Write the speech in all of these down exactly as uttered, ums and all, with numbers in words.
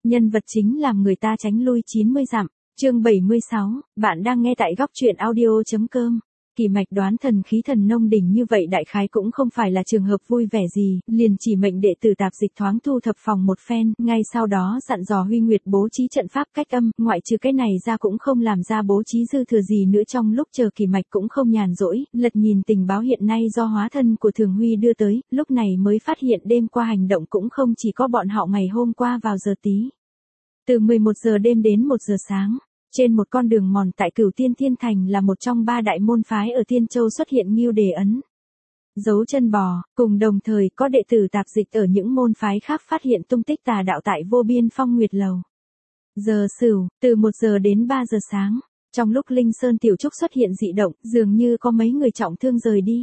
nhân vật chính làm người ta tránh lui chín mươi dặm. Chương bảy mươi sáu, bạn đang nghe tại góc truyện audio chấm com. Kỳ Mạch đoán thần khí thần nông đỉnh như vậy đại khái cũng không phải là trường hợp vui vẻ gì, liền chỉ mệnh đệ tử tạp dịch thoáng thu thập phòng một phen, ngay sau đó dặn dò Huy Nguyệt bố trí trận pháp cách âm, ngoại trừ cái này ra cũng không làm ra bố trí dư thừa gì nữa. Trong lúc chờ Kỳ Mạch cũng không nhàn rỗi, lật nhìn tình báo hiện nay do hóa thân của Thường Huy đưa tới, lúc này mới phát hiện đêm qua hành động cũng không chỉ có bọn họ ngày hôm qua vào giờ tí. Từ mười một giờ đêm đến một giờ sáng. Trên một con đường mòn tại Cửu Tiên Thiên Thành là một trong ba đại môn phái ở Tiên Châu xuất hiện Ngưu Đề Ấn, dấu chân bò, cùng đồng thời có đệ tử tạp dịch ở những môn phái khác phát hiện tung tích tà đạo tại Vô Biên Phong Nguyệt Lầu. Giờ Sửu, từ một giờ đến ba giờ sáng, trong lúc Linh Sơn Tiểu Trúc xuất hiện dị động, dường như có mấy người trọng thương rời đi.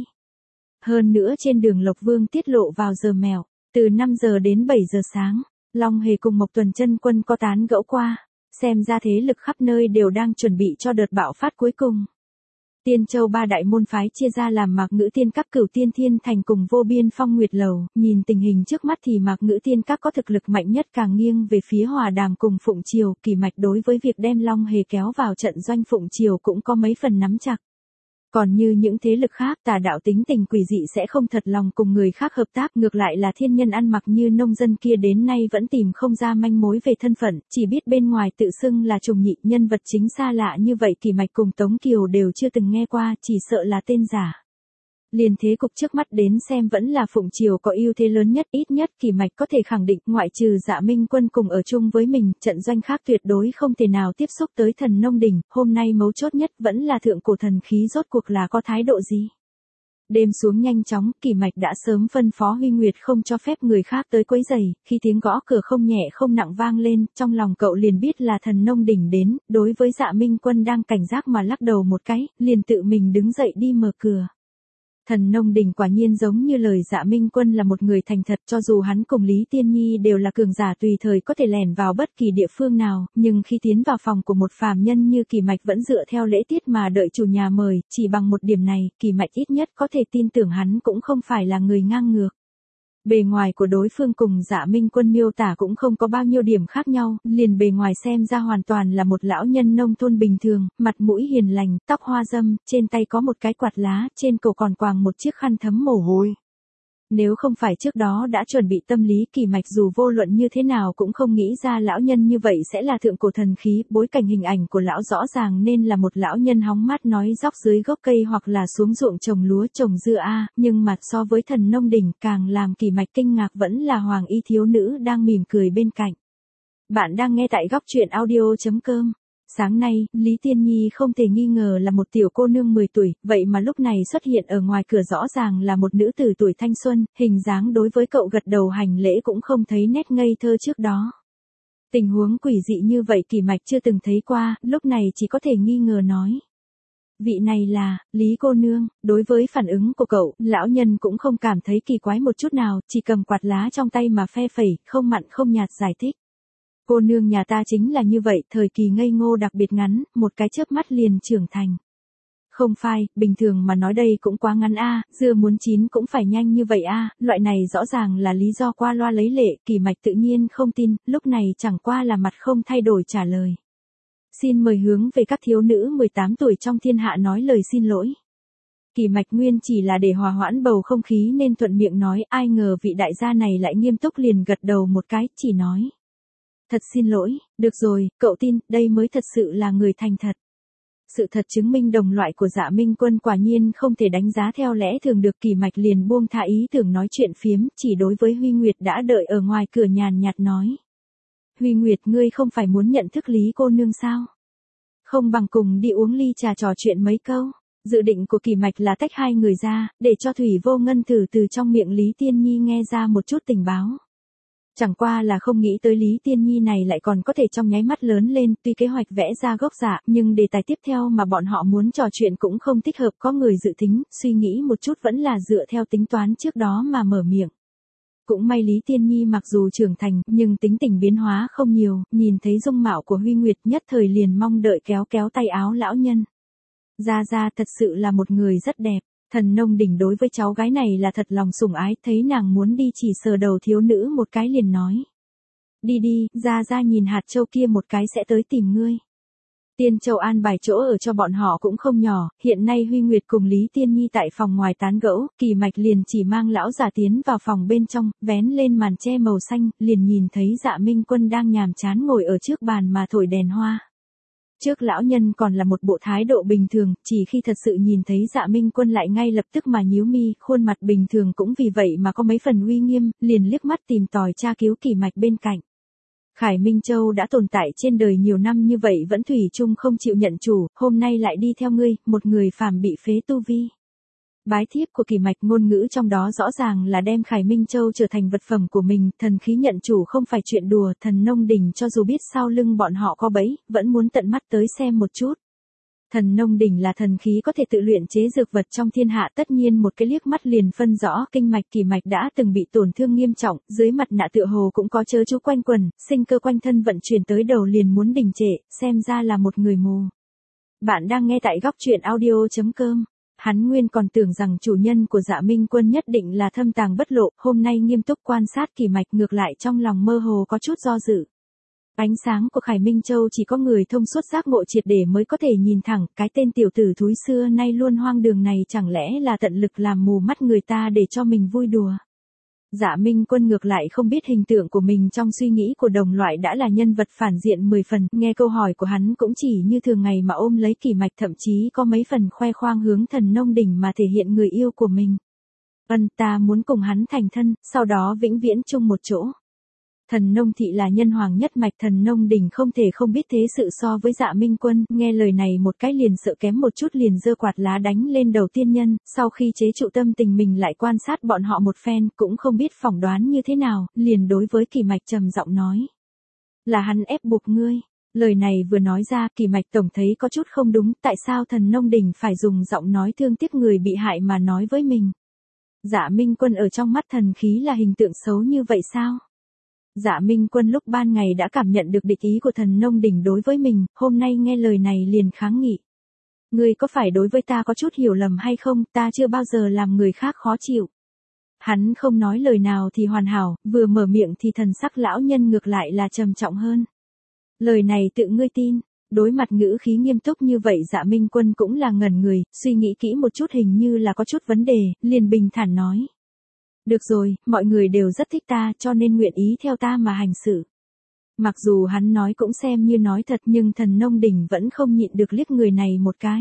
Hơn nữa trên đường Lộc Vương tiết lộ vào giờ mèo, từ năm giờ đến bảy giờ sáng, Long Hề cùng Mộc Tuần Chân Quân có tán gẫu qua. Xem ra thế lực khắp nơi đều đang chuẩn bị cho đợt bạo phát cuối cùng. Tiên Châu ba đại môn phái chia ra làm Mạc Ngữ Tiên Các, Cửu Tiên Thiên Thành cùng Vô Biên Phong Nguyệt Lầu. Nhìn tình hình trước mắt thì Mạc Ngữ Tiên Các có thực lực mạnh nhất, càng nghiêng về phía Hòa Đàm cùng Phụng Triều. Kỳ Mạch đối với việc đem Long Hề kéo vào trận doanh Phụng Triều cũng có mấy phần nắm chặt. Còn như những thế lực khác, tà đạo tính tình quỷ dị sẽ không thật lòng cùng người khác hợp tác, ngược lại là thiên nhân ăn mặc như nông dân kia đến nay vẫn tìm không ra manh mối về thân phận, chỉ biết bên ngoài tự xưng là trùng nhị. Nhân vật chính xa lạ như vậy Kỳ Mạch cùng Tống Kiều đều chưa từng nghe qua, chỉ sợ là tên giả. Liền thế cục trước mắt đến xem vẫn là Phụng Triều có ưu thế lớn nhất, ít nhất Kỳ Mạch có thể khẳng định, ngoại trừ Dạ Minh Quân cùng ở chung với mình, trận doanh khác tuyệt đối không thể nào tiếp xúc tới thần nông đỉnh. Hôm nay mấu chốt nhất vẫn là thượng cổ thần khí rốt cuộc là có thái độ gì. Đêm xuống nhanh chóng, Kỳ Mạch đã sớm phân phó Huy Nguyệt không cho phép người khác tới quấy rầy. Khi tiếng gõ cửa không nhẹ không nặng vang lên, trong lòng cậu liền biết là thần nông đỉnh đến. Đối với Dạ Minh Quân đang cảnh giác mà lắc đầu một cái, liền tự mình đứng dậy đi mở cửa. Thần nông đỉnh quả nhiên giống như lời Dạ Minh Quân là một người thành thật, cho dù hắn cùng Lý Tiên Nhi đều là cường giả tùy thời có thể lẻn vào bất kỳ địa phương nào, nhưng khi tiến vào phòng của một phàm nhân như Kỳ Mạch vẫn dựa theo lễ tiết mà đợi chủ nhà mời. Chỉ bằng một điểm này, Kỳ Mạch ít nhất có thể tin tưởng hắn cũng không phải là người ngang ngược. Bề ngoài của đối phương cùng Dạ Minh Quân miêu tả cũng không có bao nhiêu điểm khác nhau, liền bề ngoài xem ra hoàn toàn là một lão nhân nông thôn bình thường, mặt mũi hiền lành, tóc hoa râm, trên tay có một cái quạt lá, trên cổ còn quàng một chiếc khăn thấm mồ hôi. Nếu không phải trước đó đã chuẩn bị tâm lý, Kỳ Mạch dù vô luận như thế nào cũng không nghĩ ra lão nhân như vậy sẽ là thượng cổ thần khí. Bối cảnh hình ảnh của lão rõ ràng nên là một lão nhân hóng mát nói dóc dưới gốc cây hoặc là xuống ruộng trồng lúa trồng dưa a, nhưng mà so với thần nông đỉnh, càng làm Kỳ Mạch kinh ngạc vẫn là hoàng y thiếu nữ đang mỉm cười bên cạnh. Bạn đang nghe tại góc truyện audio chấm com. Sáng nay, Lý Tiên Nhi không thể nghi ngờ là một tiểu cô nương mười tuổi, vậy mà lúc này xuất hiện ở ngoài cửa rõ ràng là một nữ tử tuổi thanh xuân, hình dáng đối với cậu gật đầu hành lễ cũng không thấy nét ngây thơ trước đó. Tình huống quỷ dị như vậy Kỳ Mạch chưa từng thấy qua, lúc này chỉ có thể nghi ngờ nói. Vị này là, Lý cô nương. Đối với phản ứng của cậu, lão nhân cũng không cảm thấy kỳ quái một chút nào, chỉ cầm quạt lá trong tay mà phe phẩy, không mặn không nhạt giải thích. Cô nương nhà ta chính là như vậy, thời kỳ ngây ngô đặc biệt ngắn, một cái chớp mắt liền trưởng thành. Không phai, bình thường mà nói đây cũng quá ngắn a, dưa muốn chín cũng phải nhanh như vậy a, loại này rõ ràng là lý do qua loa lấy lệ. Kỳ Mạch tự nhiên không tin, lúc này chẳng qua là mặt không thay đổi trả lời. Xin mời hướng về các thiếu nữ mười tám tuổi trong thiên hạ nói lời xin lỗi. Kỳ Mạch nguyên chỉ là để hòa hoãn bầu không khí nên thuận miệng nói, ai ngờ vị đại gia này lại nghiêm túc liền gật đầu một cái, chỉ nói. Thật xin lỗi, được rồi, cậu tin, đây mới thật sự là người thành thật. Sự thật chứng minh đồng loại của Dạ Minh Quân quả nhiên không thể đánh giá theo lẽ thường được. Kỳ Mạch liền buông tha ý tưởng nói chuyện phiếm, chỉ đối với Huy Nguyệt đã đợi ở ngoài cửa nhàn nhạt nói. Huy Nguyệt, ngươi không phải muốn nhận thức Lý cô nương sao? Không bằng cùng đi uống ly trà trò chuyện mấy câu. Dự định của Kỳ Mạch là tách hai người ra, để cho Thủy Vô Ngân thử từ trong miệng Lý Tiên Nhi nghe ra một chút tình báo. Chẳng qua là không nghĩ tới Lý Tiên Nhi này lại còn có thể trong nháy mắt lớn lên, tuy kế hoạch vẽ ra gốc dạ, nhưng đề tài tiếp theo mà bọn họ muốn trò chuyện cũng không thích hợp. Có người dự tính, suy nghĩ một chút vẫn là dựa theo tính toán trước đó mà mở miệng. Cũng may Lý Tiên Nhi mặc dù trưởng thành, nhưng tính tình biến hóa không nhiều, nhìn thấy dung mạo của Huy Nguyệt nhất thời liền mong đợi kéo kéo tay áo lão nhân. Gia Gia thật sự là một người rất đẹp. Thần nông đỉnh đối với cháu gái này là thật lòng sủng ái, thấy nàng muốn đi chỉ sờ đầu thiếu nữ một cái liền nói. đi đi, ra ra nhìn hạt châu kia một cái sẽ tới tìm ngươi. Tiên Châu an bài chỗ ở cho bọn họ cũng không nhỏ, hiện nay Huy Nguyệt cùng Lý Tiên Nhi tại phòng ngoài tán gẫu, Kỳ Mạch liền chỉ mang lão già tiến vào phòng bên trong, vén lên màn che màu xanh, liền nhìn thấy Dạ Minh Quân đang nhàm chán ngồi ở trước bàn mà thổi đèn hoa. Trước lão nhân còn là một bộ thái độ bình thường, chỉ khi thật sự nhìn thấy Dạ Minh Quân lại ngay lập tức mà nhíu mi, khuôn mặt bình thường cũng vì vậy mà có mấy phần uy nghiêm, liền liếc mắt tìm tòi tra cứu Kỳ Mạch bên cạnh. Khải Minh Châu đã tồn tại trên đời nhiều năm như vậy vẫn thủy chung không chịu nhận chủ, hôm nay lại đi theo ngươi, một người phàm bị phế tu vi. Bái thiếp của Kỳ Mạch ngôn ngữ trong đó rõ ràng là đem Khải Minh Châu trở thành vật phẩm của mình, thần khí nhận chủ không phải chuyện đùa, thần nông đình cho dù biết sau lưng bọn họ có bẫy, vẫn muốn tận mắt tới xem một chút. Thần nông đỉnh là thần khí có thể tự luyện chế dược vật trong thiên hạ, tất nhiên một cái liếc mắt liền phân rõ kinh mạch Kỳ Mạch đã từng bị tổn thương nghiêm trọng, dưới mặt nạ tựa hồ cũng có chớ chú quanh quần, sinh cơ quanh thân vận chuyển tới đầu liền muốn đình trệ, xem ra là một người mù. Bạn đang nghe tại góc truyện audio chấm com. Hắn nguyên còn tưởng rằng chủ nhân của Dạ Minh Quân nhất định là thâm tàng bất lộ, hôm nay nghiêm túc quan sát Kỳ Mạch ngược lại trong lòng mơ hồ có chút do dự. Ánh sáng của Khải Minh Châu chỉ có người thông suốt giác ngộ triệt để mới có thể nhìn thẳng, cái tên tiểu tử thúi xưa nay luôn hoang đường này chẳng lẽ là tận lực làm mù mắt người ta để cho mình vui đùa. Dạ Minh Quân ngược lại không biết hình tượng của mình trong suy nghĩ của đồng loại đã là nhân vật phản diện mười phần, nghe câu hỏi của hắn cũng chỉ như thường ngày mà ôm lấy Kỳ Mạch, thậm chí có mấy phần khoe khoang hướng thần nông đỉnh mà thể hiện người yêu của mình. Ân, ta muốn cùng hắn thành thân, sau đó vĩnh viễn chung một chỗ. Thần nông thị là nhân hoàng nhất mạch, thần nông đỉnh không thể không biết thế sự so với Dạ Minh Quân, nghe lời này một cái liền sợ kém một chút liền giơ quạt lá đánh lên đầu tiên nhân, sau khi chế trụ tâm tình mình lại quan sát bọn họ một phen, cũng không biết phỏng đoán như thế nào, liền đối với Kỳ Mạch trầm giọng nói. Là hắn ép buộc ngươi. Lời này vừa nói ra, Kỳ Mạch tổng thấy có chút không đúng, tại sao thần nông đỉnh phải dùng giọng nói thương tiếc người bị hại mà nói với mình. Dạ Minh Quân ở trong mắt thần khí là hình tượng xấu như vậy sao? Dạ Minh Quân lúc ban ngày đã cảm nhận được địch ý của thần nông đỉnh đối với mình, hôm nay nghe lời này liền kháng nghị. Ngươi có phải đối với ta có chút hiểu lầm hay không, ta chưa bao giờ làm người khác khó chịu. Hắn không nói lời nào thì hoàn hảo, vừa mở miệng thì thần sắc lão nhân ngược lại là trầm trọng hơn. Lời này tự ngươi tin, đối mặt ngữ khí nghiêm túc như vậy Dạ Minh Quân cũng là ngẩn người, suy nghĩ kỹ một chút hình như là có chút vấn đề, liền bình thản nói. Được rồi, mọi người đều rất thích ta cho nên nguyện ý theo ta mà hành xử. Mặc dù hắn nói cũng xem như nói thật nhưng thần nông đỉnh vẫn không nhịn được liếc người này một cái.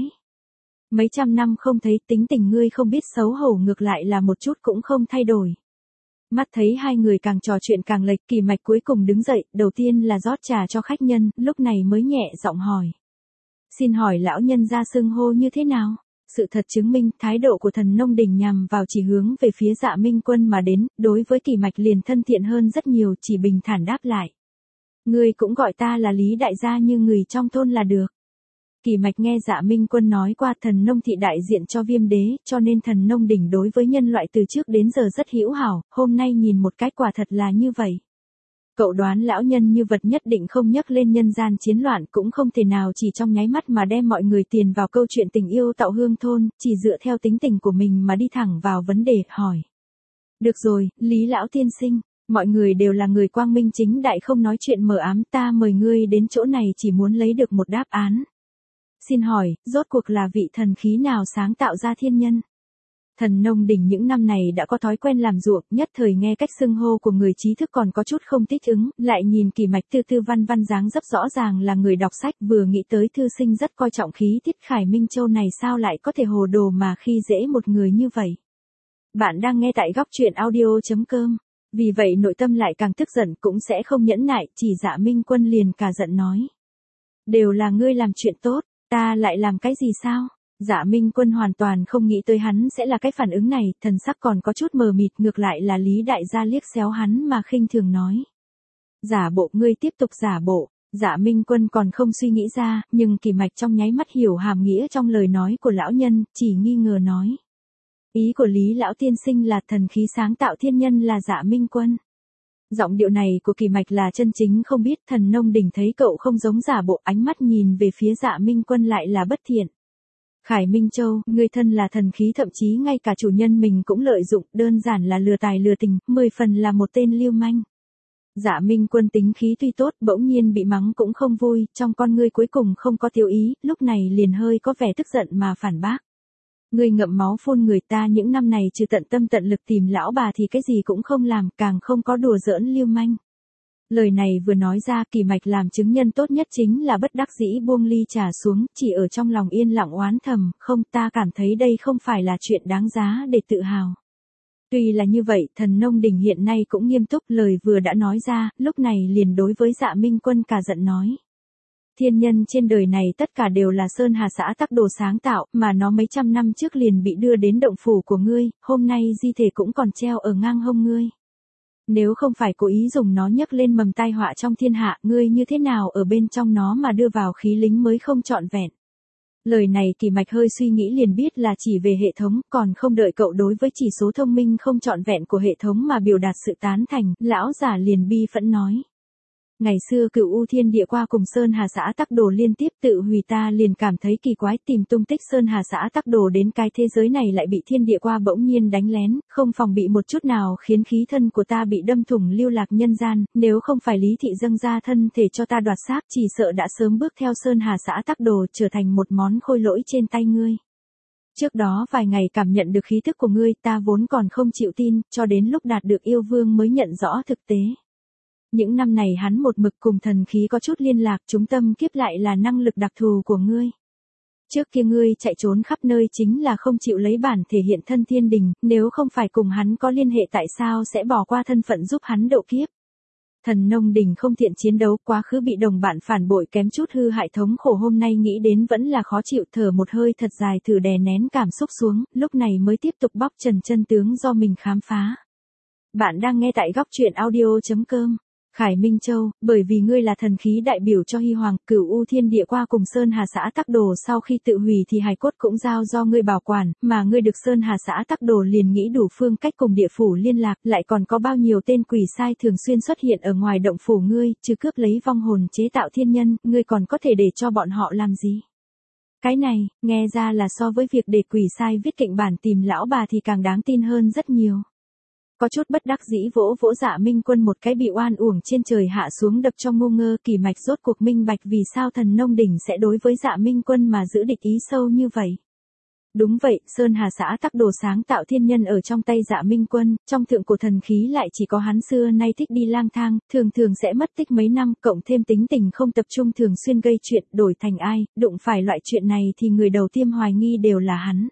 Mấy trăm năm không thấy tính tình ngươi không biết xấu hổ ngược lại là một chút cũng không thay đổi. Mắt thấy hai người càng trò chuyện càng lệch, Kỳ Mạch cuối cùng đứng dậy, đầu tiên là rót trà cho khách nhân, lúc này mới nhẹ giọng hỏi. Xin hỏi lão nhân ra xưng hô như thế nào? Sự thật chứng minh, thái độ của thần nông đỉnh nhằm vào chỉ hướng về phía Dạ Minh Quân mà đến, đối với Kỳ Mạch liền thân thiện hơn rất nhiều, chỉ bình thản đáp lại. Ngươi cũng gọi ta là Lý đại gia như người trong thôn là được. Kỳ Mạch nghe Dạ Minh Quân nói qua thần nông thị đại diện cho Viêm Đế, cho nên thần nông đỉnh đối với nhân loại từ trước đến giờ rất hữu hảo, hôm nay nhìn một cái quả thật là như vậy. Cậu đoán lão nhân như vật nhất định không nhắc lên nhân gian chiến loạn, cũng không thể nào chỉ trong nháy mắt mà đem mọi người tiền vào câu chuyện tình yêu tạo hương thôn, chỉ dựa theo tính tình của mình mà đi thẳng vào vấn đề, hỏi. Được rồi, Lý lão tiên sinh, mọi người đều là người quang minh chính đại không nói chuyện mờ ám, ta mời ngươi đến chỗ này chỉ muốn lấy được một đáp án. Xin hỏi, rốt cuộc là vị thần khí nào sáng tạo ra thiên nhân? Thần nông đỉnh những năm này đã có thói quen làm ruộng, nhất thời nghe cách xưng hô của người trí thức còn có chút không thích ứng, lại nhìn Kỳ Mạch tư tư văn văn dáng dấp rõ ràng là người đọc sách, vừa nghĩ tới thư sinh rất coi trọng khí tiết Khải Minh Châu này sao lại có thể hồ đồ mà khi dễ một người như vậy. Bạn đang nghe tại góc truyện audio chấm com, vì vậy nội tâm lại càng tức giận cũng sẽ không nhẫn nại, chỉ Dạ Minh Quân liền cả giận nói. Đều là ngươi làm chuyện tốt, ta lại làm cái gì sao? Dạ Minh Quân hoàn toàn không nghĩ tới hắn sẽ là cái phản ứng này, thần sắc còn có chút mờ mịt, ngược lại là Lý đại gia liếc xéo hắn mà khinh thường nói. Giả bộ, ngươi tiếp tục giả bộ. Dạ Minh Quân còn không suy nghĩ ra, nhưng Kỳ Mạch trong nháy mắt hiểu hàm nghĩa trong lời nói của lão nhân, chỉ nghi ngờ nói. Ý của Lý lão tiên sinh là thần khí sáng tạo thiên nhân là Dạ Minh Quân. Giọng điệu này của Kỳ Mạch là chân chính không biết, thần nông đỉnh thấy cậu không giống giả bộ, ánh mắt nhìn về phía Dạ Minh Quân lại là bất thiện. Khải Minh Châu, ngươi thân là thần khí, thậm chí ngay cả chủ nhân mình cũng lợi dụng, đơn giản là lừa tài lừa tình, mười phần là một tên lưu manh. Dạ Minh Quân tính khí tuy tốt, bỗng nhiên bị mắng cũng không vui, trong con ngươi cuối cùng không có tiêu ý, lúc này liền hơi có vẻ tức giận mà phản bác. Ngươi ngậm máu phun người ta những năm này trừ tận tâm tận lực tìm lão bà thì cái gì cũng không làm, càng không có đùa giỡn lưu manh. Lời này vừa nói ra, Kỳ Mạch làm chứng nhân tốt nhất chính là bất đắc dĩ buông ly trà xuống, chỉ ở trong lòng yên lặng oán thầm, không, ta cảm thấy đây không phải là chuyện đáng giá để tự hào. Tuy là như vậy, thần nông đình hiện nay cũng nghiêm túc, lời vừa đã nói ra, lúc này liền đối với Dạ Minh Quân cả giận nói. Thiên nhân trên đời này tất cả đều là Sơn Hà xã Tắc Đồ sáng tạo, mà nó mấy trăm năm trước liền bị đưa đến động phủ của ngươi, hôm nay di thể cũng còn treo ở ngang hông ngươi. Nếu không phải cố ý dùng nó nhấc lên mầm tai họa trong thiên hạ, ngươi như thế nào ở bên trong nó mà đưa vào khí lính mới không trọn vẹn. Lời này Kỳ Mạch hơi suy nghĩ liền biết là chỉ về hệ thống, còn không đợi cậu đối với chỉ số thông minh không trọn vẹn của hệ thống mà biểu đạt sự tán thành, lão giả liền bi phẫn nói. Ngày xưa Cửu U Thiên Địa qua cùng Sơn Hà xã Tắc Đồ liên tiếp tự hủy, ta liền cảm thấy kỳ quái, tìm tung tích Sơn Hà xã Tắc Đồ đến cái thế giới này lại bị Thiên Địa qua bỗng nhiên đánh lén, không phòng bị một chút nào khiến khí thân của ta bị đâm thủng lưu lạc nhân gian, nếu không phải Lý Thị dâng ra thân thể cho ta đoạt xác, chỉ sợ đã sớm bước theo Sơn Hà xã Tắc Đồ trở thành một món khôi lỗi trên tay ngươi. Trước đó vài ngày cảm nhận được khí thức của ngươi, ta vốn còn không chịu tin, cho đến lúc đạt được yêu vương mới nhận rõ thực tế. Những năm này hắn một mực cùng thần khí có chút liên lạc, chúng tâm kiếp lại là năng lực đặc thù của ngươi. Trước kia ngươi chạy trốn khắp nơi chính là không chịu lấy bản thể hiện thân thiên đình, nếu không phải cùng hắn có liên hệ tại sao sẽ bỏ qua thân phận giúp hắn độ kiếp. Thần nông đình không thiện chiến đấu, quá khứ bị đồng bạn phản bội kém chút hư hại thống khổ, hôm nay nghĩ đến vẫn là khó chịu, thở một hơi thật dài thử đè nén cảm xúc xuống, lúc này mới tiếp tục bóc trần chân tướng do mình khám phá. Bạn đang nghe tại góc truyện audio chấm com. Khải Minh Châu, bởi vì ngươi là thần khí đại biểu cho Hy Hoàng, Cửu U Thiên Địa qua cùng Sơn Hà xã Tắc Đồ sau khi tự hủy thì hài cốt cũng giao do ngươi bảo quản, mà ngươi được Sơn Hà xã Tắc Đồ liền nghĩ đủ phương cách cùng địa phủ liên lạc, lại còn có bao nhiêu tên quỷ sai thường xuyên xuất hiện ở ngoài động phủ ngươi, trừ cướp lấy vong hồn chế tạo thiên nhân, ngươi còn có thể để cho bọn họ làm gì? Cái này, nghe ra là so với việc để quỷ sai viết kệnh bản tìm lão bà thì càng đáng tin hơn rất nhiều. Có chút bất đắc dĩ vỗ vỗ Dạ Minh Quân một cái, bị oan uổng trên trời hạ xuống đập cho ngu ngơ. Kỳ Mạch rốt cuộc minh bạch vì sao thần nông đỉnh sẽ đối với Dạ Minh Quân mà giữ địch ý sâu như vậy. Đúng vậy, Sơn Hà xã Tắc Đồ sáng tạo thiên nhân ở trong tay Dạ Minh Quân, trong thượng cổ thần khí lại chỉ có hắn xưa nay thích đi lang thang, thường thường sẽ mất tích mấy năm, cộng thêm tính tình không tập trung thường xuyên gây chuyện, đổi thành ai, đụng phải loại chuyện này thì người đầu tiên hoài nghi đều là hắn.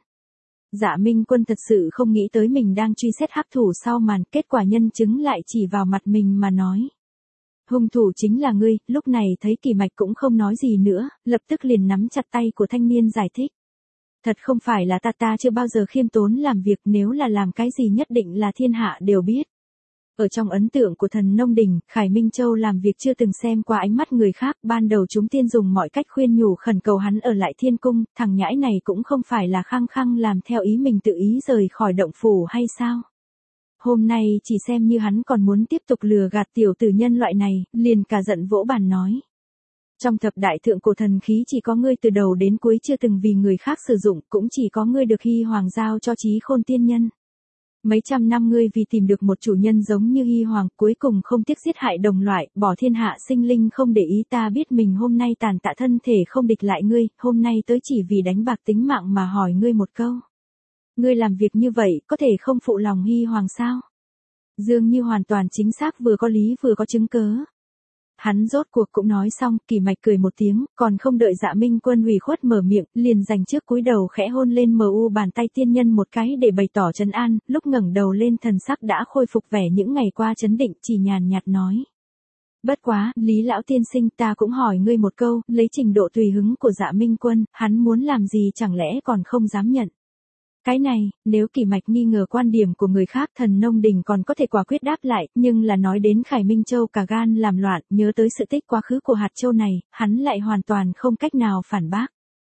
Dạ Minh Quân thật sự không nghĩ tới mình đang truy xét hắc thủ sau màn, kết quả nhân chứng lại chỉ vào mặt mình mà nói. Hung thủ chính là ngươi. Lúc này thấy Kỳ Mạch cũng không nói gì nữa, lập tức liền nắm chặt tay của thanh niên giải thích. Thật không phải là ta, ta chưa bao giờ khiêm tốn làm việc, nếu là làm cái gì nhất định là thiên hạ đều biết. Ở trong ấn tượng của thần nông đình, Khải Minh Châu làm việc chưa từng xem qua ánh mắt người khác, ban đầu chúng tiên dùng mọi cách khuyên nhủ khẩn cầu hắn ở lại thiên cung, thằng nhãi này cũng không phải là khăng khăng làm theo ý mình tự ý rời khỏi động phủ hay sao? Hôm nay chỉ xem như hắn còn muốn tiếp tục lừa gạt tiểu tử nhân loại này, liền cả giận vỗ bàn nói. Trong thập đại thượng cổ thần khí chỉ có ngươi từ đầu đến cuối chưa từng vì người khác sử dụng, cũng chỉ có ngươi được Hy Hoàng giao cho Chí Khôn tiên nhân. Mấy trăm năm ngươi vì tìm được một chủ nhân giống như Hy Hoàng, cuối cùng không tiếc giết hại đồng loại, bỏ thiên hạ sinh linh không để ý, ta biết mình hôm nay tàn tạ thân thể không địch lại ngươi, hôm nay tới chỉ vì đánh bạc tính mạng mà hỏi ngươi một câu. Ngươi làm việc như vậy, có thể không phụ lòng Hy Hoàng sao? Dường như hoàn toàn chính xác, vừa có lý vừa có chứng cớ. Hắn rốt cuộc cũng nói xong, Kỳ Mạch cười một tiếng, còn không đợi Dạ Minh Quân ủy khuất mở miệng, liền dành trước cúi đầu khẽ hôn lên mờ u bàn tay tiên nhân một cái để bày tỏ trấn an, lúc ngẩng đầu lên thần sắc đã khôi phục vẻ những ngày qua trấn định, chỉ nhàn nhạt nói. Bất quá, Lý lão tiên sinh, ta cũng hỏi ngươi một câu, lấy trình độ tùy hứng của Dạ Minh Quân, hắn muốn làm gì chẳng lẽ còn không dám nhận. Cái này, nếu Kỳ Mạch nghi ngờ quan điểm của người khác, thần nông đình còn có thể quả quyết đáp lại, nhưng là nói đến Khải Minh Châu cả gan làm loạn, nhớ tới sự tích quá khứ của hạt châu này, hắn lại hoàn toàn không cách nào phản bác.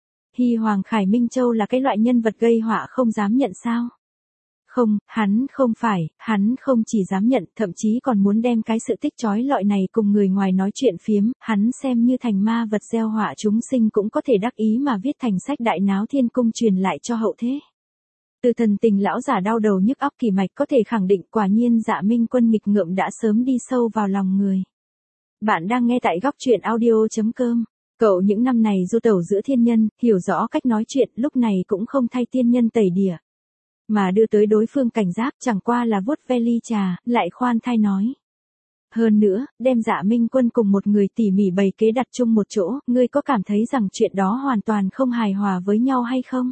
Hy Hoàng Khải Minh Châu là cái loại nhân vật gây họa không dám nhận sao? Không, hắn không phải, hắn không chỉ dám nhận, thậm chí còn muốn đem cái sự tích chói lọi này cùng người ngoài nói chuyện phiếm, hắn xem như thành ma vật gieo họa chúng sinh cũng có thể đắc ý mà viết thành sách đại náo thiên cung truyền lại cho hậu thế. Từ thần tình lão giả đau đầu nhức óc Kỳ Mạch có thể khẳng định quả nhiên Dạ Minh Quân nghịch ngợm đã sớm đi sâu vào lòng người. Bạn đang nghe tại góc truyện audio.com. Cậu những năm này du tẩu giữa thiên nhân, hiểu rõ cách nói chuyện, lúc này cũng không thay tiên nhân tẩy đỉa. Mà đưa tới đối phương cảnh giác, chẳng qua là vuốt ve ly trà, lại khoan thai nói. Hơn nữa, đem Dạ Minh Quân cùng một người tỉ mỉ bày kế đặt chung một chỗ, ngươi có cảm thấy rằng chuyện đó hoàn toàn không hài hòa với nhau hay không?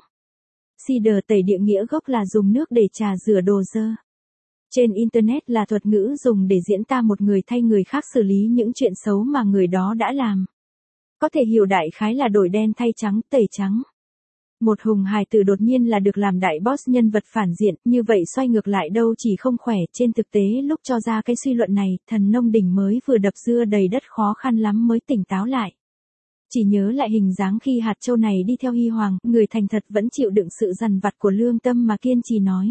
Cider tẩy địa nghĩa gốc là dùng nước để trà rửa đồ dơ. Trên Internet là thuật ngữ dùng để diễn tả một người thay người khác xử lý những chuyện xấu mà người đó đã làm. Có thể hiểu đại khái là đổi đen thay trắng, tẩy trắng. Một hùng hài tử đột nhiên là được làm đại boss nhân vật phản diện, như vậy xoay ngược lại đâu chỉ không khỏe. Trên thực tế lúc cho ra cái suy luận này, thần nông đỉnh mới vừa đập dưa đầy đất khó khăn lắm mới tỉnh táo lại. Chỉ nhớ lại hình dáng khi hạt châu này đi theo Hy Hoàng, người thành thật vẫn chịu đựng sự dằn vặt của lương tâm mà kiên trì nói.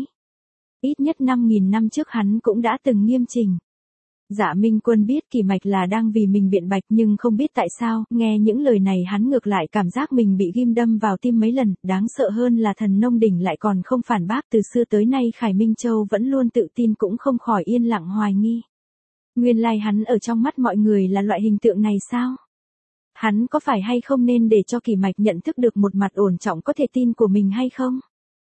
Ít nhất năm nghìn năm trước hắn cũng đã từng nghiêm chỉnh. Dạ Minh Quân biết Kỳ Mạch là đang vì mình biện bạch nhưng không biết tại sao, nghe những lời này hắn ngược lại cảm giác mình bị ghim đâm vào tim mấy lần, đáng sợ hơn là thần nông đỉnh lại còn không phản bác. Từ xưa tới nay Khải Minh Châu vẫn luôn tự tin cũng không khỏi yên lặng hoài nghi. Nguyên lai hắn ở trong mắt mọi người là loại hình tượng này sao? Hắn có phải hay không nên để cho Kỳ Mạch nhận thức được một mặt ổn trọng có thể tin của mình hay không?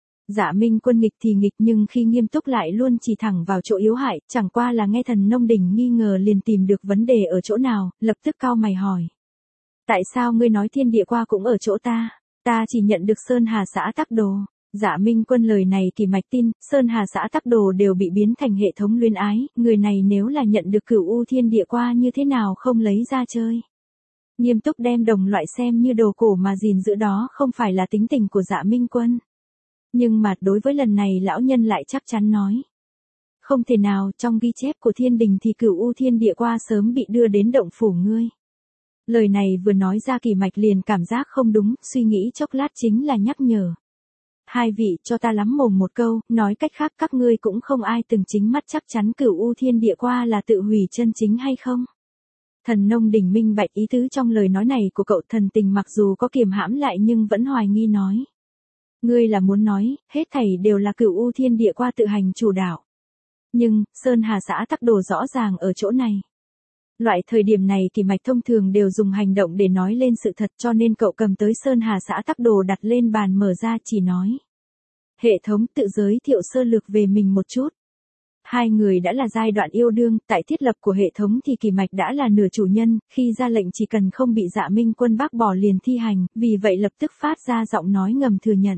Dạ Minh Quân nghịch thì nghịch nhưng khi nghiêm túc lại luôn chỉ thẳng vào chỗ yếu hại, chẳng qua là nghe thần nông đỉnh nghi ngờ liền tìm được vấn đề ở chỗ nào, lập tức cau mày hỏi. Tại sao ngươi nói thiên địa qua cũng ở chỗ ta? Ta chỉ nhận được Sơn Hà xã tắc đồ. Dạ Minh Quân lời này Kỳ Mạch tin, Sơn Hà xã tắc đồ đều bị biến thành hệ thống luyến ái, người này nếu là nhận được cửu u thiên địa qua như thế nào không lấy ra chơi. Nghiêm túc đem đồng loại xem như đồ cổ mà gìn giữ đó không phải là tính tình của Dạ Minh Quân. Nhưng mà đối với lần này lão nhân lại chắc chắn nói. Không thể nào, trong ghi chép của thiên đình thì cửu u thiên địa qua sớm bị đưa đến động phủ ngươi. Lời này vừa nói ra Kỳ Mạch liền cảm giác không đúng, suy nghĩ chốc lát chính là nhắc nhở. Hai vị cho ta lắm mồm một câu, nói cách khác các ngươi cũng không ai từng chính mắt chắc chắn cửu u thiên địa qua là tự hủy chân chính hay không? Thần nông đỉnh minh bạch ý tứ trong lời nói này của cậu. Thần tình mặc dù có kiềm hãm lại nhưng vẫn hoài nghi nói. Ngươi là muốn nói, hết thảy đều là cửu u thiên địa qua tự hành chủ đạo. Nhưng, Sơn Hà xã tắc đồ rõ ràng ở chỗ này. Loại thời điểm này Kỳ Mạch thông thường đều dùng hành động để nói lên sự thật cho nên cậu cầm tới Sơn Hà xã tắc đồ đặt lên bàn mở ra chỉ nói. Hệ thống tự giới thiệu sơ lược về mình một chút. Hai người đã là giai đoạn yêu đương, tại thiết lập của hệ thống thì Kỳ Mạch đã là nửa chủ nhân, khi ra lệnh chỉ cần không bị Dạ Minh Quân bác bỏ liền thi hành, vì vậy lập tức phát ra giọng nói ngầm thừa nhận.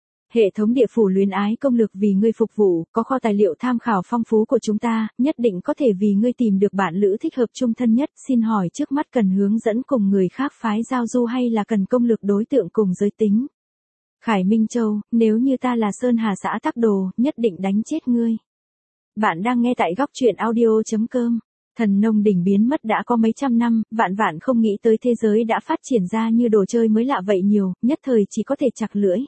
Hệ thống địa phủ luyến ái công lực vì ngươi phục vụ, có kho tài liệu tham khảo phong phú của chúng ta, nhất định có thể vì ngươi tìm được bạn lữ thích hợp chung thân nhất. Xin hỏi trước mắt cần hướng dẫn cùng người khác phái giao du hay là cần công lực đối tượng cùng giới tính? Khải Minh Châu, nếu như ta là Sơn Hà xã tắc đồ, nhất định đánh chết ngươi. Bạn đang nghe tại góc truyện audio.com. Thần nông đỉnh biến mất đã có mấy trăm năm, vạn vạn không nghĩ tới thế giới đã phát triển ra như đồ chơi mới lạ vậy nhiều, nhất thời chỉ có thể chặt lưỡi.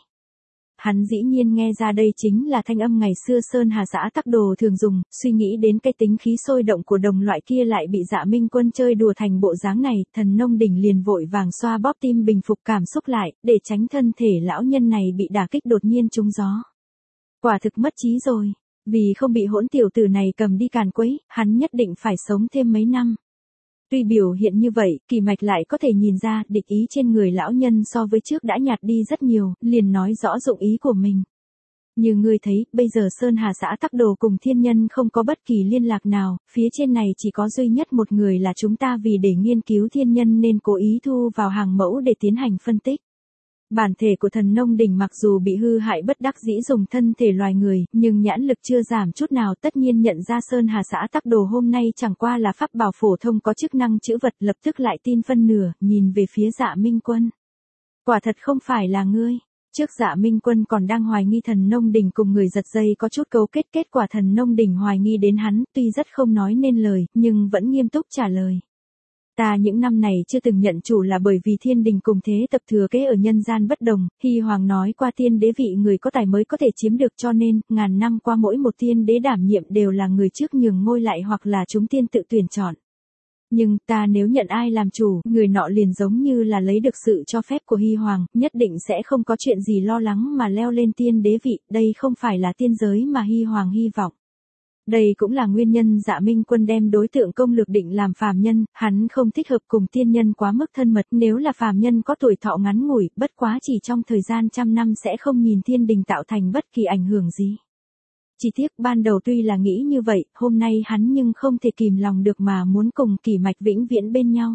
Hắn dĩ nhiên nghe ra đây chính là thanh âm ngày xưa Sơn Hà xã tắc đồ thường dùng, suy nghĩ đến cái tính khí sôi động của đồng loại kia lại bị Dạ Minh Quân chơi đùa thành bộ dáng này, thần nông đỉnh liền vội vàng xoa bóp tim bình phục cảm xúc lại, để tránh thân thể lão nhân này bị đả kích đột nhiên trúng gió. Quả thực mất trí rồi, vì không bị hỗn tiểu tử này cầm đi càn quấy, hắn nhất định phải sống thêm mấy năm. Tuy biểu hiện như vậy, Kỳ Mạch lại có thể nhìn ra địch ý trên người lão nhân so với trước đã nhạt đi rất nhiều, liền nói rõ dụng ý của mình. Như ngươi thấy, bây giờ Sơn Hà xã tắc đồ cùng thiên nhân không có bất kỳ liên lạc nào, phía trên này chỉ có duy nhất một người là chúng ta vì để nghiên cứu thiên nhân nên cố ý thu vào hàng mẫu để tiến hành phân tích. Bản thể của thần nông đỉnh mặc dù bị hư hại bất đắc dĩ dùng thân thể loài người, nhưng nhãn lực chưa giảm chút nào, tất nhiên nhận ra Sơn Hà xã tắc đồ hôm nay chẳng qua là pháp bảo phổ thông có chức năng chữ vật, lập tức lại tin phân nửa, nhìn về phía Dạ Minh Quân. Quả thật không phải là ngươi. Trước Dạ Minh Quân còn đang hoài nghi thần nông đỉnh cùng người giật dây có chút cấu kết, kết quả thần nông đỉnh hoài nghi đến hắn, tuy rất không nói nên lời, nhưng vẫn nghiêm túc trả lời. Ta những năm này chưa từng nhận chủ là bởi vì thiên đình cùng thế tập thừa kế ở nhân gian bất đồng, Hy Hoàng nói qua tiên đế vị người có tài mới có thể chiếm được cho nên, ngàn năm qua mỗi một tiên đế đảm nhiệm đều là người trước nhường ngôi lại hoặc là chúng tiên tự tuyển chọn. Nhưng ta nếu nhận ai làm chủ, người nọ liền giống như là lấy được sự cho phép của Hy Hoàng, nhất định sẽ không có chuyện gì lo lắng mà leo lên tiên đế vị, đây không phải là tiên giới mà Hy Hoàng hy vọng. Đây cũng là nguyên nhân Dạ Minh Quân đem đối tượng công lược định làm phàm nhân, hắn không thích hợp cùng tiên nhân quá mức thân mật, nếu là phàm nhân có tuổi thọ ngắn ngủi, bất quá chỉ trong thời gian trăm năm sẽ không nhìn thiên đình tạo thành bất kỳ ảnh hưởng gì. Chỉ tiếc ban đầu tuy là nghĩ như vậy, hôm nay hắn nhưng không thể kìm lòng được mà muốn cùng Kỷ Mạch vĩnh viễn bên nhau.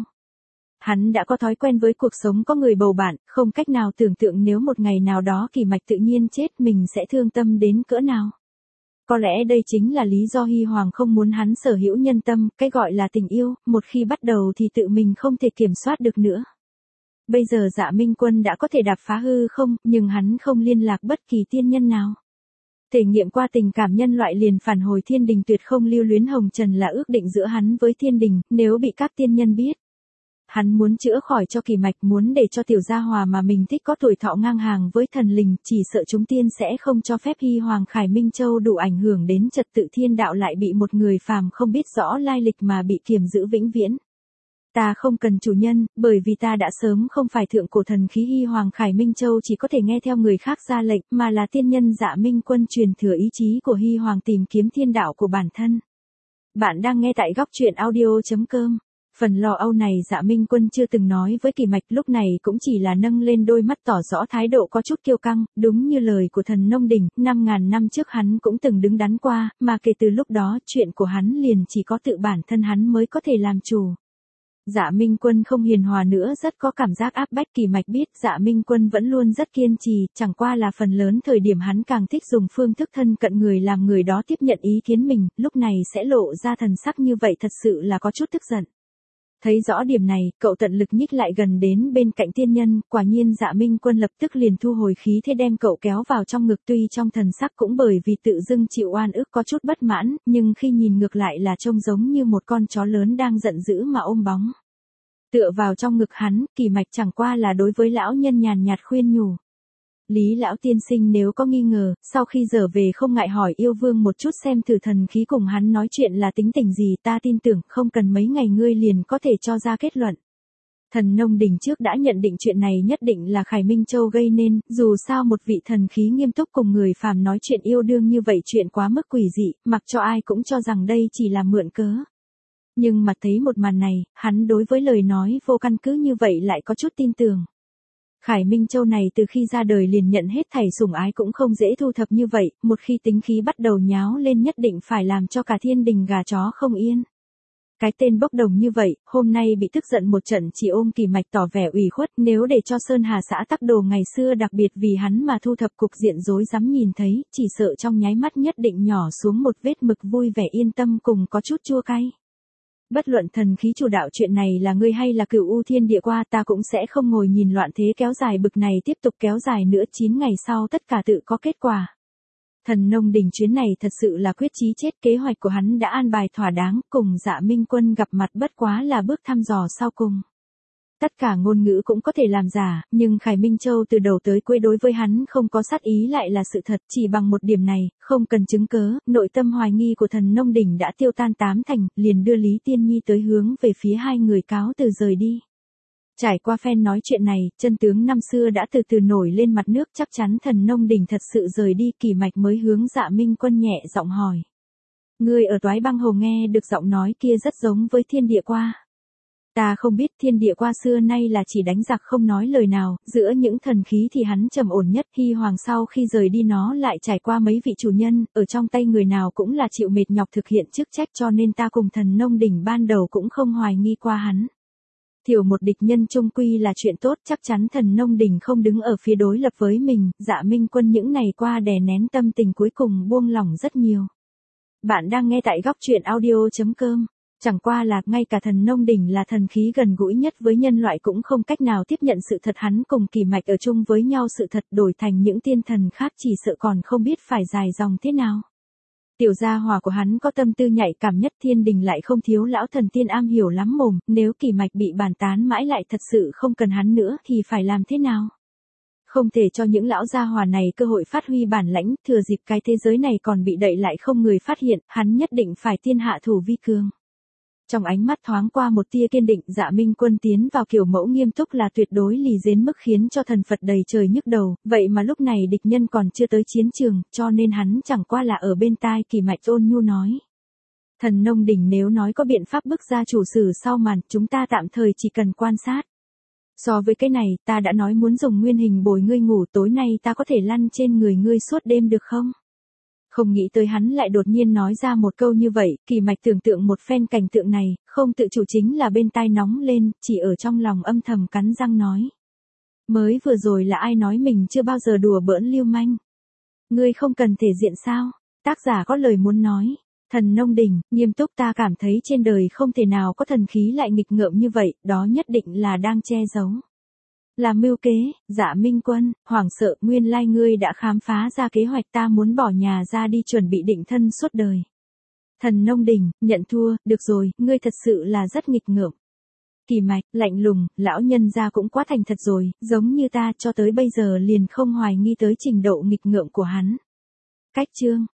Hắn đã có thói quen với cuộc sống có người bầu bạn, không cách nào tưởng tượng nếu một ngày nào đó Kỷ Mạch tự nhiên chết mình sẽ thương tâm đến cỡ nào. Có lẽ đây chính là lý do Hy Hoàng không muốn hắn sở hữu nhân tâm, cái gọi là tình yêu, một khi bắt đầu thì tự mình không thể kiểm soát được nữa. Bây giờ Dạ Minh Quân đã có thể đạp phá hư không, nhưng hắn không liên lạc bất kỳ tiên nhân nào. Thể nghiệm qua tình cảm nhân loại liền phản hồi thiên đình tuyệt không lưu luyến hồng trần là ước định giữa hắn với thiên đình, nếu bị các tiên nhân biết. Hắn muốn chữa khỏi cho Kỷ Mạch, muốn để cho tiểu gia hòa mà mình thích có tuổi thọ ngang hàng với thần linh, chỉ sợ chúng tiên sẽ không cho phép Hy Hoàng Khải Minh Châu đủ ảnh hưởng đến trật tự thiên đạo lại bị một người phàm không biết rõ lai lịch mà bị kiềm giữ vĩnh viễn. Ta không cần chủ nhân, bởi vì ta đã sớm không phải thượng cổ thần khí Hy Hoàng Khải Minh Châu chỉ có thể nghe theo người khác ra lệnh, mà là tiên nhân Dạ Minh Quân truyền thừa ý chí của Hy Hoàng tìm kiếm thiên đạo của bản thân. Bạn đang nghe tại góc truyện audio chấm com. Phần lo âu này Dạ Minh Quân chưa từng nói với Kỷ Mạch, lúc này cũng chỉ là nâng lên đôi mắt tỏ rõ thái độ có chút kiêu căng, đúng như lời của thần nông đỉnh, năm ngàn năm trước hắn cũng từng đứng đắn qua, mà kể từ lúc đó chuyện của hắn liền chỉ có tự bản thân hắn mới có thể làm chủ. Dạ Minh Quân không hiền hòa nữa, rất có cảm giác áp bách. Kỷ Mạch biết Dạ Minh Quân vẫn luôn rất kiên trì, chẳng qua là phần lớn thời điểm hắn càng thích dùng phương thức thân cận người làm người đó tiếp nhận ý kiến mình, lúc này sẽ lộ ra thần sắc như vậy thật sự là có chút tức giận. Thấy rõ điểm này, cậu tận lực nhích lại gần đến bên cạnh tiên nhân, quả nhiên Dạ Minh Quân lập tức liền thu hồi khí thế đem cậu kéo vào trong ngực, tuy trong thần sắc cũng bởi vì tự dưng chịu oan ức có chút bất mãn, nhưng khi nhìn ngược lại là trông giống như một con chó lớn đang giận dữ mà ôm bóng. Tựa vào trong ngực hắn, Kỷ Mạch chẳng qua là đối với lão nhân nhàn nhạt khuyên nhủ. Lý lão tiên sinh nếu có nghi ngờ, sau khi trở về không ngại hỏi yêu vương một chút xem thử thần khí cùng hắn nói chuyện là tính tình gì, ta tin tưởng không cần mấy ngày ngươi liền có thể cho ra kết luận. Thần nông đỉnh trước đã nhận định chuyện này nhất định là Khải Minh Châu gây nên, dù sao một vị thần khí nghiêm túc cùng người phàm nói chuyện yêu đương như vậy chuyện quá mức quỷ dị, mặc cho ai cũng cho rằng đây chỉ là mượn cớ. Nhưng mà thấy một màn này, hắn đối với lời nói vô căn cứ như vậy lại có chút tin tưởng. Khải Minh Châu này từ khi ra đời liền nhận hết thảy sủng ái cũng không dễ thu thập như vậy, một khi tính khí bắt đầu nháo lên nhất định phải làm cho cả thiên đình gà chó không yên. Cái tên bốc đồng như vậy, hôm nay bị tức giận một trận chỉ ôm Kỷ Mạch tỏ vẻ ủy khuất, nếu để cho Sơn Hà xã Tắc Đồ ngày xưa đặc biệt vì hắn mà thu thập cục diện rối rắm nhìn thấy, chỉ sợ trong nháy mắt nhất định nhỏ xuống một vết mực vui vẻ yên tâm cùng có chút chua cay. Bất luận thần khí chủ đạo chuyện này là ngươi hay là Cửu U Thiên Địa qua, ta cũng sẽ không ngồi nhìn loạn thế kéo dài bực này tiếp tục kéo dài nữa, chín ngày sau tất cả tự có kết quả. Thần nông đỉnh chuyến này thật sự là quyết chí chết, kế hoạch của hắn đã an bài thỏa đáng, cùng Dạ Minh Quân gặp mặt bất quá là bước thăm dò sau cùng. Tất cả ngôn ngữ cũng có thể làm giả, nhưng Khải Minh Châu từ đầu tới cuối đối với hắn không có sát ý lại là sự thật, chỉ bằng một điểm này, không cần chứng cớ, nội tâm hoài nghi của thần nông đỉnh đã tiêu tan tám thành, liền đưa Lý Tiên Nhi tới hướng về phía hai người cáo từ rời đi. Trải qua phen nói chuyện này, chân tướng năm xưa đã từ từ nổi lên mặt nước, chắc chắn thần nông đỉnh thật sự rời đi. Kỷ Mạch mới hướng Dạ Minh Quân nhẹ giọng hỏi. Người ở Toái Băng Hồ nghe được giọng nói kia rất giống với Thiên Địa Qua. Ta không biết, Thiên Địa Qua xưa nay là chỉ đánh giặc không nói lời nào, giữa những thần khí thì hắn trầm ổn nhất. Hy Hoàng sau khi rời đi nó lại trải qua mấy vị chủ nhân, ở trong tay người nào cũng là chịu mệt nhọc thực hiện chức trách, cho nên ta cùng thần nông đỉnh ban đầu cũng không hoài nghi qua hắn. Thiểu một địch nhân chung quy là chuyện tốt, chắc chắn thần nông đỉnh không đứng ở phía đối lập với mình. Dạ Minh Quân những ngày qua đè nén tâm tình cuối cùng buông lỏng rất nhiều. Bạn đang nghe tại góc truyện audio chấm com. Chẳng qua là ngay cả thần nông đỉnh là thần khí gần gũi nhất với nhân loại cũng không cách nào tiếp nhận sự thật hắn cùng Kỷ Mạch ở chung với nhau, sự thật đổi thành những tiên thần khác chỉ sợ còn không biết phải dài dòng thế nào. Tiểu gia hỏa của hắn có tâm tư nhạy cảm nhất, thiên đình lại không thiếu lão thần tiên am hiểu lắm mồm, nếu Kỷ Mạch bị bàn tán mãi lại thật sự không cần hắn nữa thì phải làm thế nào? Không thể cho những lão gia hỏa này cơ hội phát huy bản lãnh, thừa dịp cái thế giới này còn bị đậy lại không người phát hiện, hắn nhất định phải tiên hạ thủ vi cường. Trong ánh mắt thoáng qua một tia kiên định, Dạ Minh Quân tiến vào kiểu mẫu nghiêm túc là tuyệt đối lì đến mức khiến cho thần Phật đầy trời nhức đầu, vậy mà lúc này địch nhân còn chưa tới chiến trường, cho nên hắn chẳng qua là ở bên tai Kỳ Mạch ôn nhu nói. Thần Nông Đỉnh nếu nói có biện pháp bức ra chủ sử sau màn, chúng ta tạm thời chỉ cần quan sát. So với cái này, ta đã nói muốn dùng nguyên hình bồi ngươi ngủ, tối nay ta có thể lăn trên người ngươi suốt đêm được không? Không nghĩ tới hắn lại đột nhiên nói ra một câu như vậy, Kỳ Mạch tưởng tượng một phen cảnh tượng này, không tự chủ chính là bên tai nóng lên, chỉ ở trong lòng âm thầm cắn răng nói. Mới vừa rồi là ai nói mình chưa bao giờ đùa bỡn lưu manh? Ngươi không cần thể diện sao? Tác giả có lời muốn nói. Thần Nông Đỉnh, nghiêm túc, ta cảm thấy trên đời không thể nào có thần khí lại nghịch ngợm như vậy, đó nhất định là đang che giấu. Là mưu kế. Dạ Minh Quân, hoảng sợ, nguyên lai ngươi đã khám phá ra kế hoạch, ta muốn bỏ nhà ra đi chuẩn bị định thân suốt đời. Thần Nông Đỉnh, nhận thua, được rồi, ngươi thật sự là rất nghịch ngợm. Kỳ Mạch, lạnh lùng, lão nhân gia cũng quá thành thật rồi, giống như ta cho tới bây giờ liền không hoài nghi tới trình độ nghịch ngợm của hắn. Cách chương